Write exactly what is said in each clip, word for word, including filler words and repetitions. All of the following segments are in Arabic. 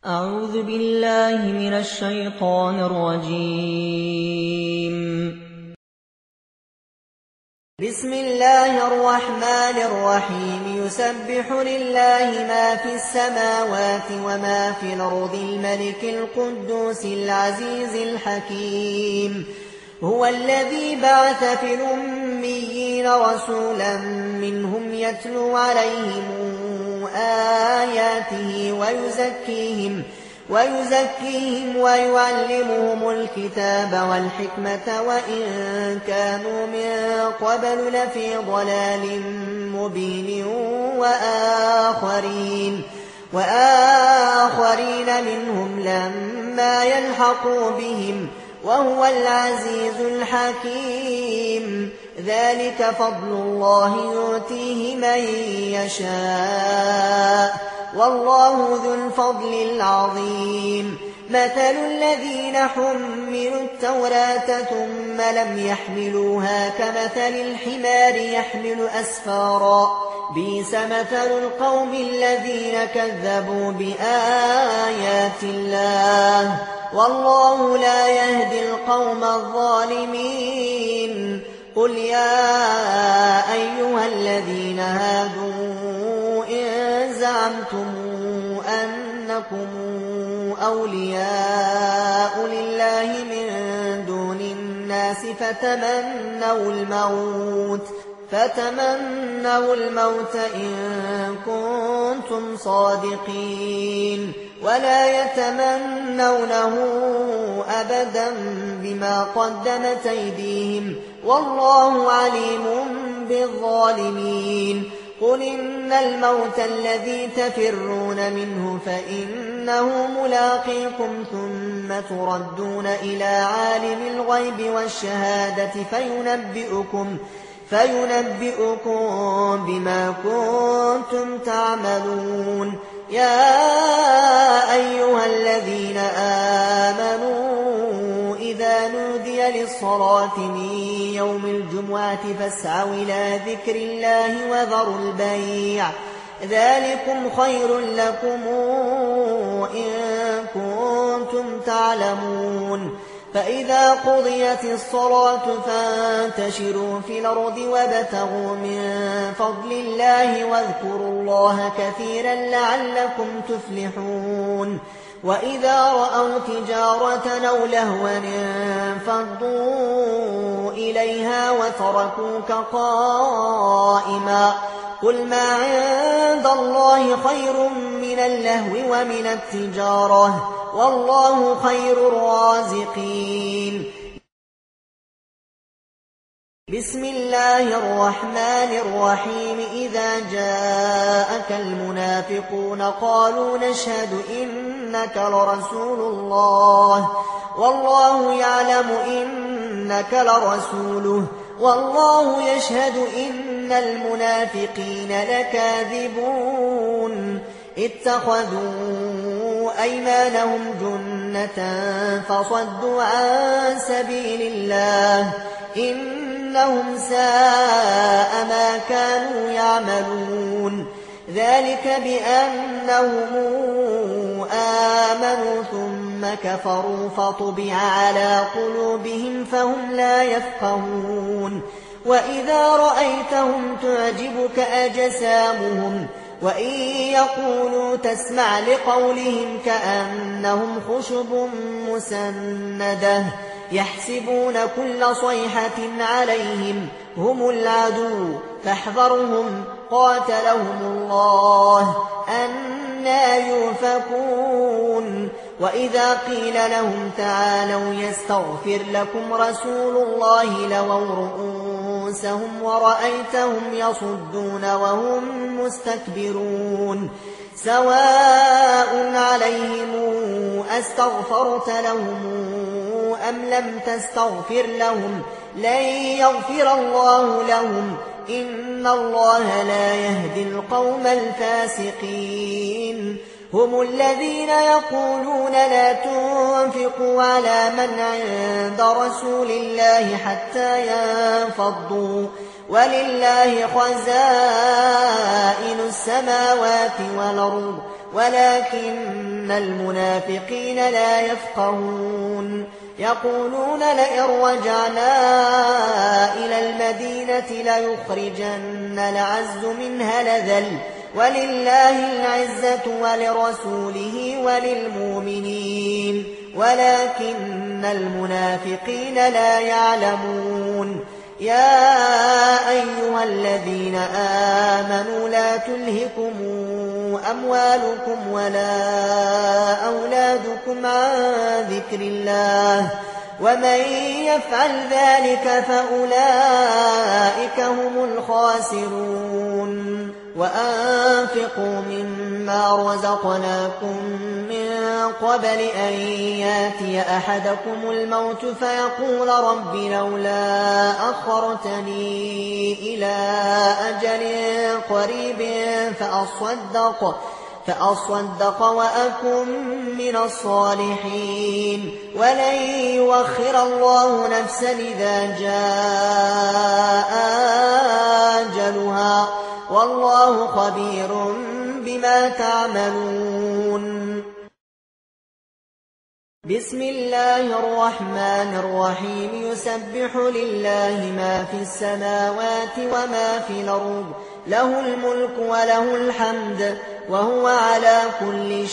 أعوذ بالله من الشيطان الرجيم. بسم الله الرحمن الرحيم. يسبح لله ما في السماوات وما في الأرض الملك القدوس العزيز الحكيم. هو الذي بعث في الأميين رسولا منهم يتلو عليهم آياته ويزكيهم ويزكيهم ويعلمهم الكتاب والحكمة وإن كانوا من قبل لفي ضلال مبين وآخرين وآخرين منهم لما يلحقوا بهم وهو العزيز الحكيم. ذلك فضل الله يؤتيه من يشاء والله ذو الفضل العظيم. مثل الذين حملوا التوراة ثم لم يحملوها كمثل الحمار يحمل أسفارا بئس مثل القوم الذين كذبوا بآيات الله والله لا يهدي القوم الظالمين. قل يا أيها الذين هادوا إن زعمتم أنكم أولياء لله من دون الناس فتمنوا الموت فتمنوا الموت إن كنتم صادقين ولا يتمنونه أبدا بما قدمت أيديهم والله عليم بالظالمين. قل إن الموت الذي تفرون منه فإنه ملاقيكم ثم تردون إلى عالم الغيب والشهادة فينبئكم فينبئكم بما كنتم تعملون. يا أيها الذين آمنوا إذا نودي للصلاة من يوم الجمعة فاسعوا إلى ذكر الله وذروا البيع ذلكم خير لكم إن كنتم تعلمون. فإذا قضيت الصلاة فانتشروا في الأرض وابتغوا من فضل الله واذكروا الله كثيرا لعلكم تفلحون. وإذا رأوا تجارة أو لهوا انفضوا إليها وتركوك قائما قل ما عند الله خير من اللهو ومن التجارة والله خير الرازقين. بسم الله الرحمن الرحيم. إذا جاءك المنافقون قالوا نشهد إنك لرسول الله والله يعلم إنك لرسوله والله يشهد إن المنافقين لكاذبون. اتخذوا أيمانهم جنة فصدوا عن سبيل الله إنهم ساء ما كانوا يعملون. ذلك بأنهم آمنوا ثم كفروا فطبع على قلوبهم فهم لا يفقهون. وإذا رأيتهم تعجبك أجسامهم وإن يقولوا تسمع لقولهم كأنهم خشب مسندة يحسبون كل صيحة عليهم هم العدو فاحذرهم قاتلهم الله أنى يؤفكون. وإذا قيل لهم تعالوا يستغفر لكم رسول الله لووا رؤوسهم ورأيتهم يصدون وهم مستكبرون. سواء عليهم أستغفرت لهم أم لم تستغفر لهم لن يغفر الله لهم إن الله لا يهدي القوم الفاسقين. هم الذين يقولون لا تنفقوا على من عند رسول الله حتى ينفضوا ولله خزائن السماوات والأرض ولكن المنافقين لا يفقهون يقولون لئن رجعنا إلى المدينة ليخرجن الأعز منها الأذل ولله العزة ولرسوله وللمؤمنين ولكن المنافقين لا يعلمون يا أيها الذين آمنوا لا تلهكم أموالكم ولا أولادكم عن ذكر الله ومن يفعل ذلك فأولئك هم الخاسرون وأنفقوا مما رزقناكم من قبل أن ياتي أحدكم الموت فيقول رب لولا أخرتني إلى أجل قريب فأصدق فأصدق وأكن من الصالحين ولن يؤخر الله نفسا إذا جاء أجلها والله خبير بما تعملون بسم الله الرحمن الرحيم يسبح لله ما في السماوات وما في الأرض له الملك وله الحمد وهو على كل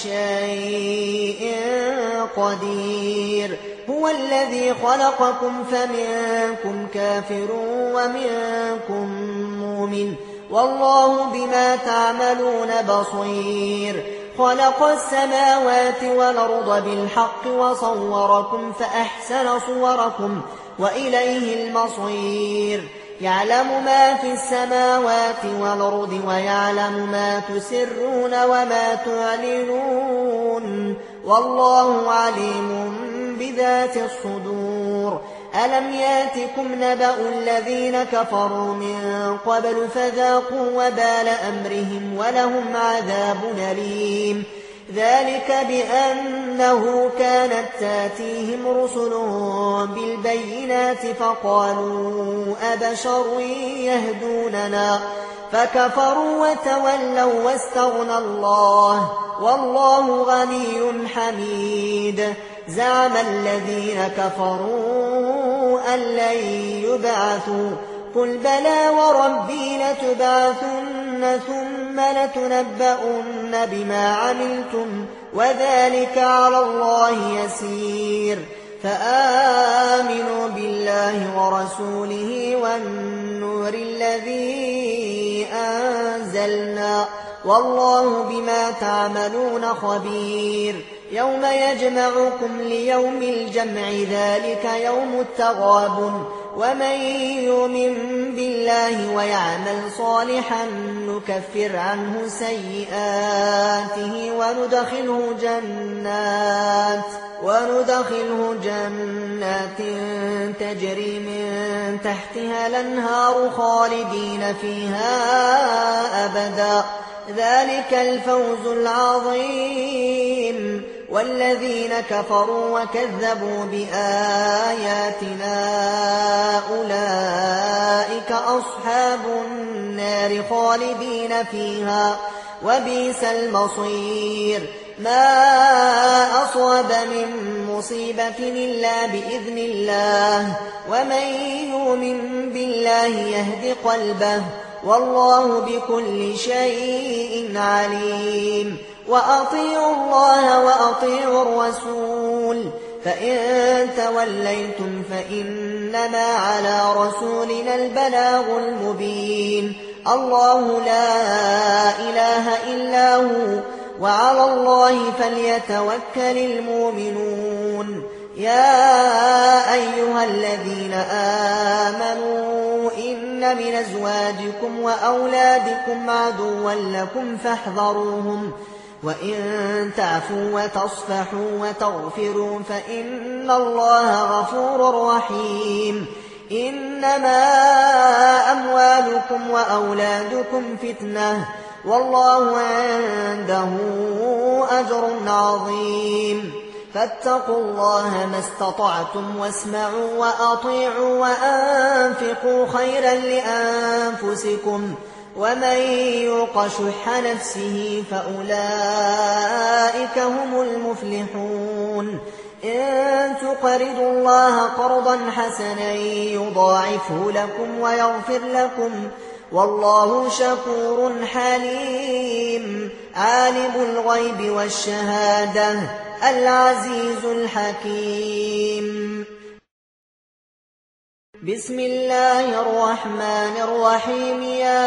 شيء قدير هو الذي خلقكم فمنكم كافر ومنكم مؤمن والله بما تعملون بصير خلق السماوات والأرض بالحق وصوركم فأحسن صوركم وإليه المصير يعلم ما في السماوات والأرض ويعلم ما تسرون وما تعلنون والله عليم بذات الصدور ألم ياتكم نبأ الذين كفروا من قبل فذاقوا وبال أمرهم ولهم عذاب أليم ذلك بأنه كانت تاتيهم رسلهم بالبينات فقالوا أبشر يهدوننا فكفروا وتولوا واستغنى الله والله غني حميد زعم الذين كفروا أن لن يبعثوا قل بلى وربي لتبعثن ثم لتنبؤن بما عملتم وذلك على الله يسير فآمنوا بالله ورسوله والنور الذي أنزلنا والله بما تعملون خبير يوم يجمعكم ليوم الجمع ذلك يوم التغابن ومن يؤمن بالله ويعمل صالحا نكفر عنه سيئاته وندخله جنات وندخله جنات تجري من تحتها الأنهار خالدين فيها أبدا ذلك الفوز العظيم والذين كفروا وكذبوا بآياتنا أولئك أصحاب النار خالدين فيها وبئس المصير ما أصاب من مصيبة إلا بإذن الله ومن يؤمن بالله يهد قلبه والله بكل شيء عليم وأطيعوا الله وأطيعوا الرسول فإن توليتم فإنما على رسولنا البلاغ المبين الله لا إله إلا هو وعلى الله فليتوكل المؤمنون يا أيها الذين آمنوا إن من أزواجكم وأولادكم عدوا لكم فاحذروهم وإن تعفوا وتصفحوا وتغفروا فإن الله غفور رحيم إنما أموالكم وأولادكم فتنة والله عنده أجر عظيم فاتقوا الله ما استطعتم واسمعوا وأطيعوا وأنفقوا خيرا لأنفسكم ومن يوق شح نفسه فأولئك هم المفلحون إن تقرضوا الله قرضا حسنا يضاعفه لكم ويغفر لكم والله شكور حليم عالم الغيب والشهادة العزيز الحكيم بسم الله الرحمن الرحيم يا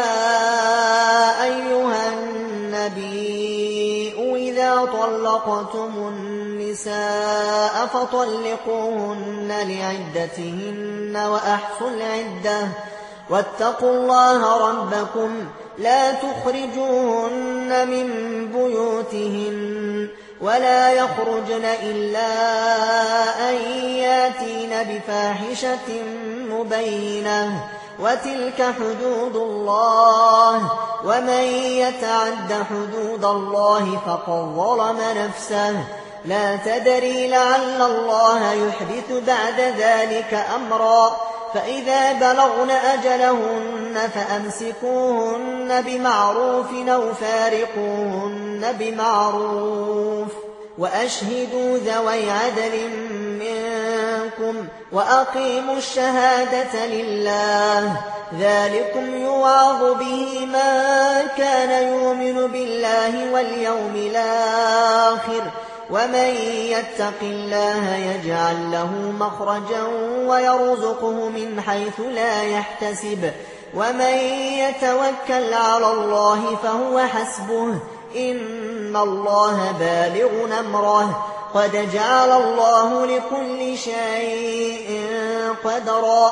أيها النبي إذا طلقتم النساء فطلقوهن لعدتهن وأحصوا العدة واتقوا الله ربكم لا تخرجوهن من بيوتهن ولا يخرجن إلا أن ياتين بفاحشة مبينة وتلك حدود الله ومن يتعد حدود الله فقد ظلم نفسه لا تدري لعل الله يحدث بعد ذلك أمرا فإذا بلغن أجلهن فأمسكوهن بمعروف أو فارقوهن بمعروف وأشهدوا ذوي عدل منكم وأقيموا الشهادة لله ذلكم يوعظ به من كان يؤمن بالله واليوم الآخر ومن يتق الله يجعل له مخرجا ويرزقه من حيث لا يحتسب ومن يتوكل على الله فهو حسبه إن الله بالغ أمره قد جعل الله لكل شيء قدرا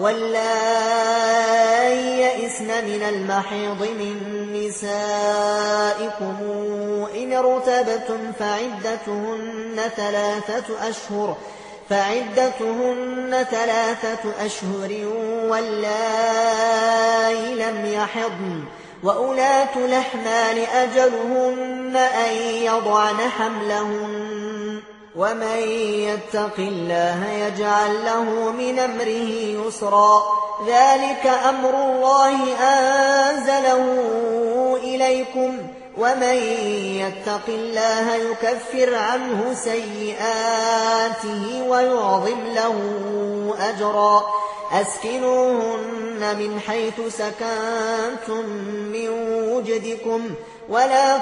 واللائي يئسن من المحيض من نسائكم إن ارتبتم فعدتهن ثلاثة أشهر فعدتهن ثلاثة أشهر واللائي لم يحضن وأولاة الأحمال أجلهن أن يضعن حملهن ومن يتق الله يجعل له من أمره يسرا ذلك أمر الله أنزله إليكم ومن يتق الله يكفر عنه سيئاته ويعظم له أجرا أسكنوهن من حيث سكنتم من وجدكم ولا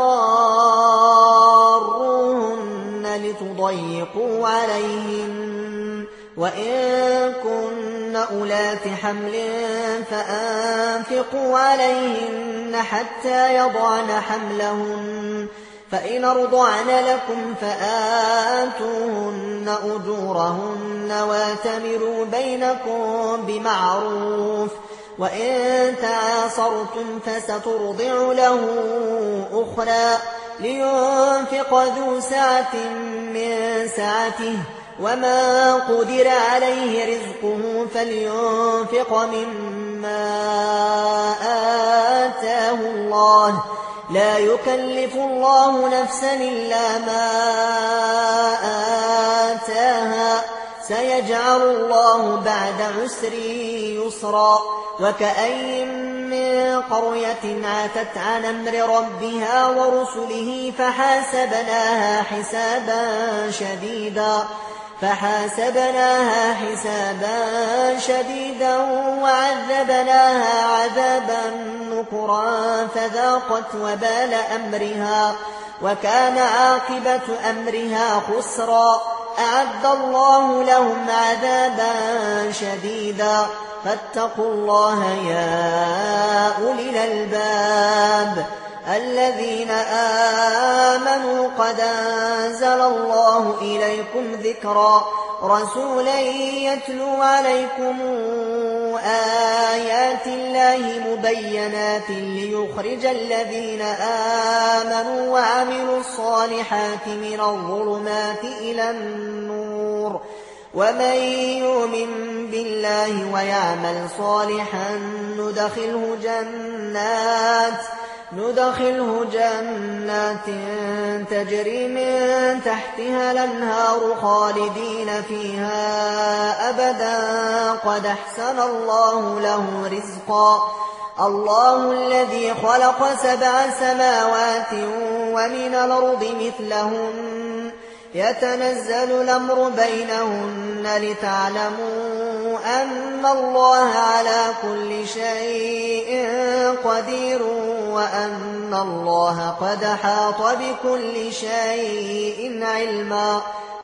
تضاروهن لتضيقوا عليهن وإن كن أولات حمل فأنفقوا عليهن حتى يضعن حملهن فإن أرضعن لكم فآتوهن أجورهن واتمروا بينكم بمعروف وإن تعاصرتم فسترضع له أخرى لينفق ذو سعة من سعته وما قدر عليه رزقه فلينفق مما آتاه الله لا يكلف الله نفسا إلا ما آتاها سيجعل الله بعد عسر يسرا وكأين من قرية عاتت عن أمر ربها ورسله فحاسبناها حسابا شديدا فحاسبناها حسابا شديدا وعذبناها عذابا نكرا فذاقت وبال أمرها وكان عاقبة أمرها خسرا أعد الله لهم عذابا شديدا فاتقوا الله يا أولي الألباب الذين آمنوا قد أنزل الله إليكم ذكرا رسولا يتلو عليكم آيات الله مبينات ليخرج الذين آمنوا وعملوا الصالحات من الظلمات إلى النور ومن يؤمن بالله ويعمل صالحا ندخله جنات ندخله جنات تجري من تحتها الأنهار خالدين فيها أبدا قد أحسن الله له رزقا الله الذي خلق سبع سماوات ومن الأرض مثلهن يتنزل الأمر بينهن لتعلموا أن الله على كل شيء قدير وأن الله قد حاط بكل شيء علما.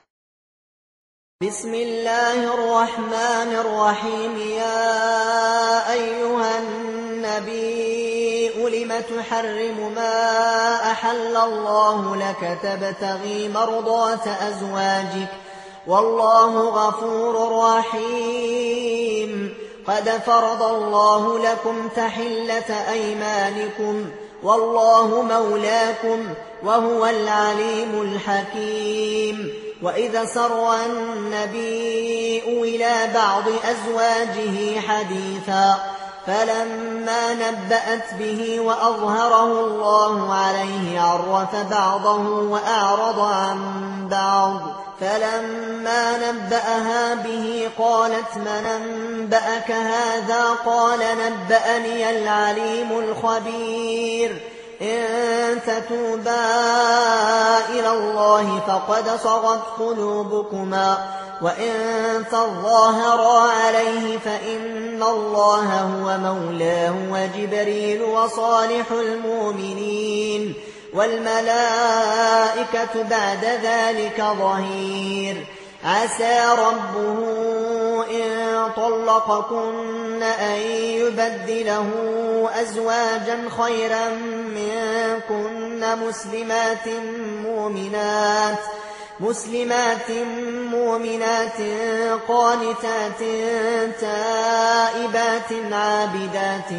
بسم الله الرحمن الرحيم. يا أيها النبي لم تحرم ما أحل الله لك تبتغي مرضات أزواجك والله غفور رحيم. قد فرض الله لكم تحلة أيمانكم والله مولاكم وهو العليم الحكيم. وإذا سر النبي إلى بعض أزواجه حديثا فلما نبأت به وأظهره الله عليه عرف بعضه وأعرض عن بعض. فلما نبأها به قالت من أنبأك هذا؟ قال نبأني العليم الخبير. إن تتوبا إلى الله فقد صغت قلوبكما وإن تظاهرا عليه فإن الله هو مولاه وجبريل وصالح المؤمنين والملائكة بعد ذلك ظهير. عسى ربه إن طلقكن أن يبدله أزواجا خيرا منكن مسلمات مؤمنات مسلمات مؤمنات قانتات تائبات عابدات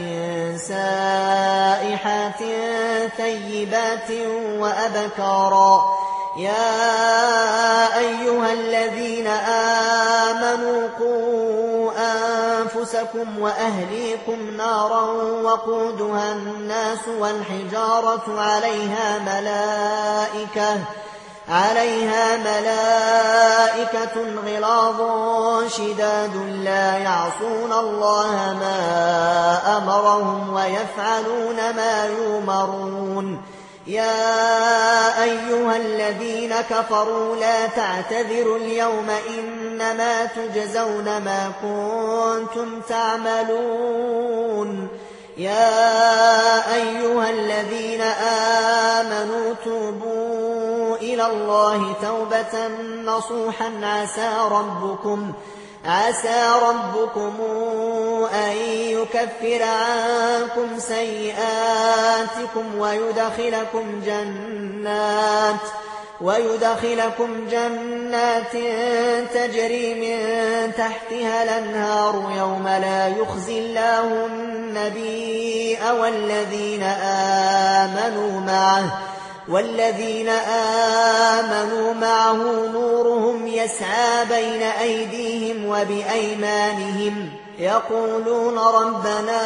سائحات ثيبات وأبكارا. يا أيها الذين آمنوا قوا أنفسكم وأهليكم نارا وقودها الناس والحجارة عليها ملائكة عليها ملائكة غلاظ شداد لا يعصون الله ما أمرهم ويفعلون ما يؤمرون. يا أيها الذين كفروا لا تعتذروا اليوم إنما تجزون ما كنتم تعملون. يا أيها الذين آمنوا توبوا إلى الله توبة نصوحا عسى ربكم عسى ربكم أن يكفر عنكم سيئاتكم ويدخلكم جنات ويدخلكم جنات تجري من تحتها الأنهار يوم لا يخزي الله النبي والذين آمنوا معه والذين آمنوا معه نورهم يسعى بين أيديهم وبأيمانهم يقولون ربنا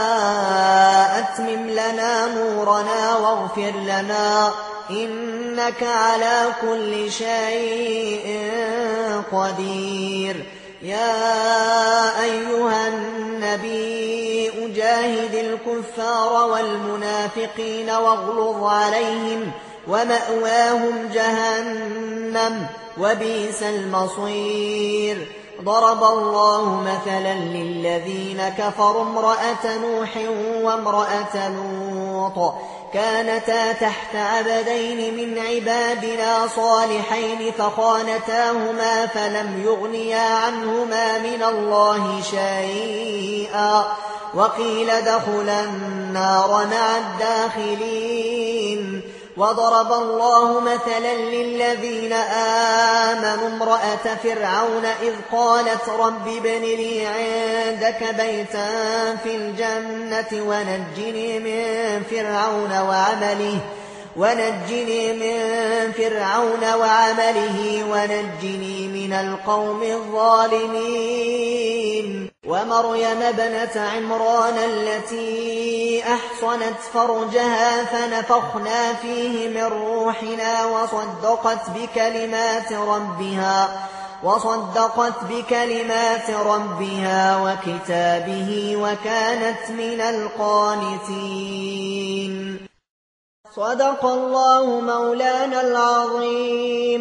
أتمم لنا نورنا واغفر لنا إنك على كل شيء قدير. يا أيها النبي جاهد الكفار والمنافقين واغلظ عليهم ومأواهم جهنم وبئس المصير. ضرب الله مثلا للذين كفروا امرأة نوح وامرأة لوط كانتا تحت عبدين من عبادنا صالحين فخانتاهما فلم يغنيا عنهما من الله شيئا وقيل ادخلا النار مع الداخلين. وضرب الله مثلا للذين آمنوا امرأة فرعون إذ قالت رب ابن لي عندك بيتا في الجنة ونجني من فرعون وعمله ونجني من فرعون وعمله ونجني من القوم الظالمين. ومريم ابنة عمران التي أحصنت فرجها فنفخنا فيه من روحنا وصدقت بكلمات ربها وصدقت بكلمات ربها وكتابه وكانت من القانتين. صدق الله مولانا العظيم.